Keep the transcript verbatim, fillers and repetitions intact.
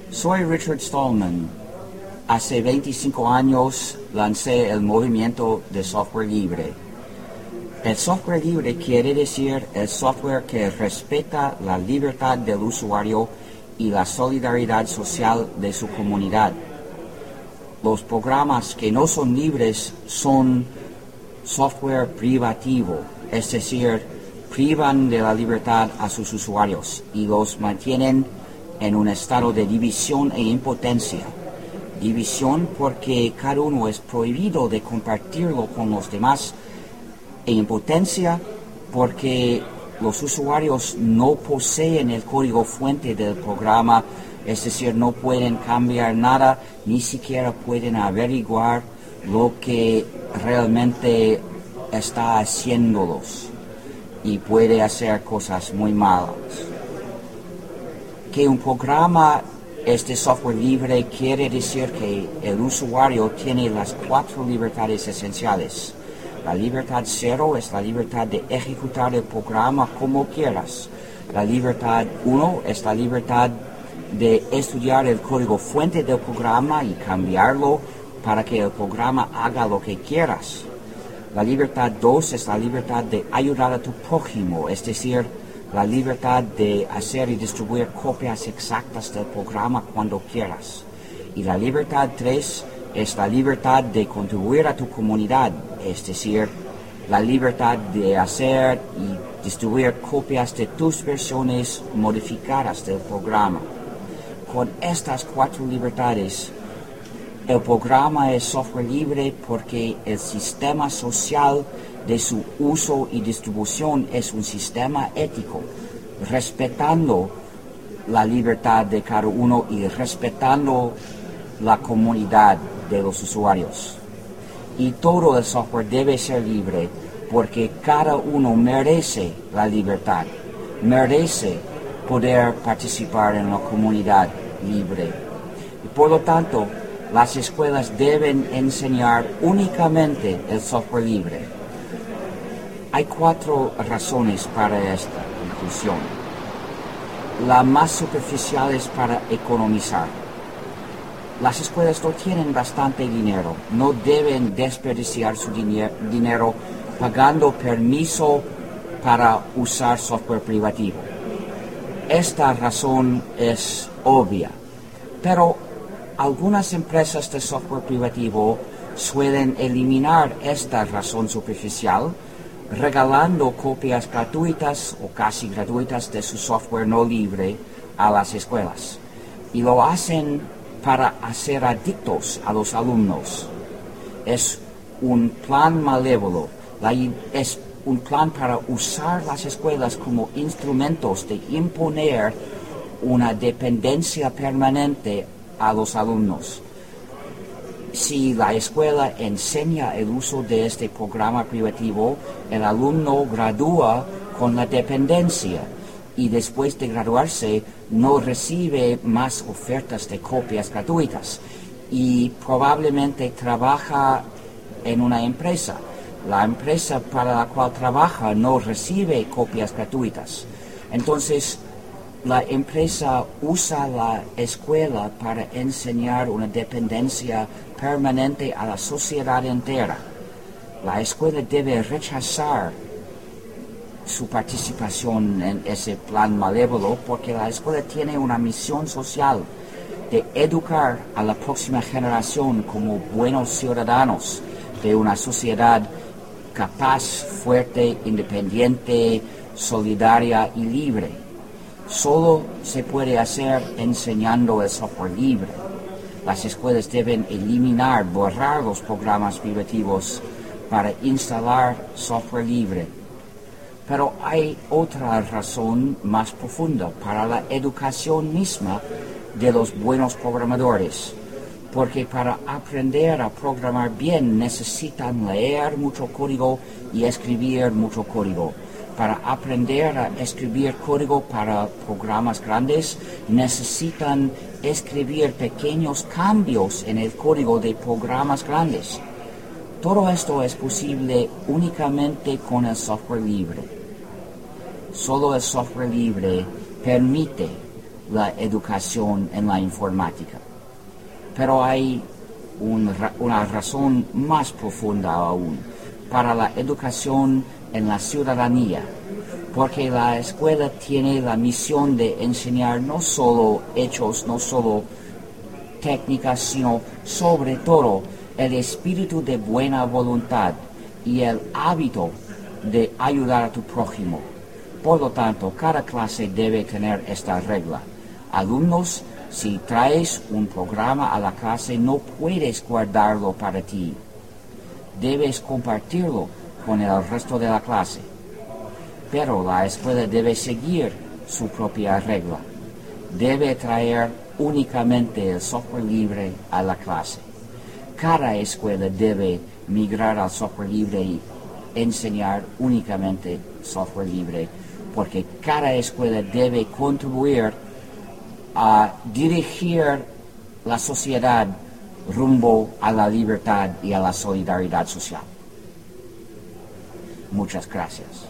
Soy Richard Stallman. Hace veinticinco años lancé el movimiento de software libre. El software libre quiere decir el software que respeta la libertad del usuario y la solidaridad social de su comunidad. Los programas que no son libres son software privativo, es decir, privan de la libertad a sus usuarios y los mantienen en un estado de división e impotencia. División porque cada uno es prohibido de compartirlo con los demás, e impotencia porque los usuarios no poseen el código fuente del programa, es decir, no pueden cambiar nada, ni siquiera pueden averiguar lo que realmente está haciéndolos y puede hacer cosas muy malas. Que un programa es de software libre quiere decir que el usuario tiene las cuatro libertades esenciales. La libertad cero es la libertad de ejecutar el programa como quieras. La libertad uno es la libertad de estudiar el código fuente del programa y cambiarlo para que el programa haga lo que quieras. La libertad dos es la libertad de ayudar a tu prójimo, es decir, la libertad de hacer y distribuir copias exactas del programa cuando quieras. Y la libertad tres es la libertad de contribuir a tu comunidad, es decir, la libertad de hacer y distribuir copias de tus versiones modificadas del programa. Con estas cuatro libertades, el programa es software libre porque el sistema social de su uso y distribución es un sistema ético, respetando la libertad de cada uno y respetando la comunidad de los usuarios. Y todo el software debe ser libre porque cada uno merece la libertad, merece poder participar en la comunidad libre. Y por lo tanto, las escuelas deben enseñar únicamente el software libre. Hay cuatro razones para esta conclusión. La más superficial es para economizar. Las escuelas no tienen bastante dinero, no deben desperdiciar su diner- dinero pagando permiso para usar software privativo. Esta razón es obvia, pero algunas empresas de software privativo suelen eliminar esta razón superficial regalando copias gratuitas o casi gratuitas de su software no libre a las escuelas. Y lo hacen para hacer adictos a los alumnos. Es un plan malévolo, la, es un plan para usar las escuelas como instrumentos de imponer una dependencia permanente a los alumnos. Si la escuela enseña el uso de este programa privativo, el alumno gradúa con la dependencia y después de graduarse no recibe más ofertas de copias gratuitas y probablemente trabaja en una empresa. La empresa para la cual trabaja no recibe copias gratuitas. Entonces, la empresa usa la escuela para enseñar una dependencia permanente a la sociedad entera. La escuela debe rechazar su participación en ese plan malévolo porque la escuela tiene una misión social de educar a la próxima generación como buenos ciudadanos de una sociedad capaz, fuerte, independiente, solidaria y libre. Solo se puede hacer enseñando el software libre. Las escuelas deben eliminar, borrar los programas privativos para instalar software libre. Pero hay otra razón más profunda para la educación misma de los buenos programadores, porque para aprender a programar bien necesitan leer mucho código y escribir mucho código. Para aprender a escribir código para programas grandes, necesitan escribir pequeños cambios en el código de programas grandes. Todo esto es posible únicamente con el software libre. Solo el software libre permite la educación en la informática. Pero hay un, una razón más profunda aún para la educación en la ciudadanía, porque la escuela tiene la misión de enseñar no solo hechos, no solo técnicas, sino sobre todo el espíritu de buena voluntad y el hábito de ayudar a tu prójimo. Por lo tanto, cada clase debe tener esta regla. Alumnos, si traes un programa a la clase, no puedes guardarlo para ti. Debes compartirlo con el resto de la clase. Pero la escuela debe seguir su propia regla. Debe traer únicamente el software libre a la clase. Cada escuela debe migrar al software libre y enseñar únicamente software libre, porque cada escuela debe contribuir a dirigir la sociedad rumbo a la libertad y a la solidaridad social. Muchas gracias.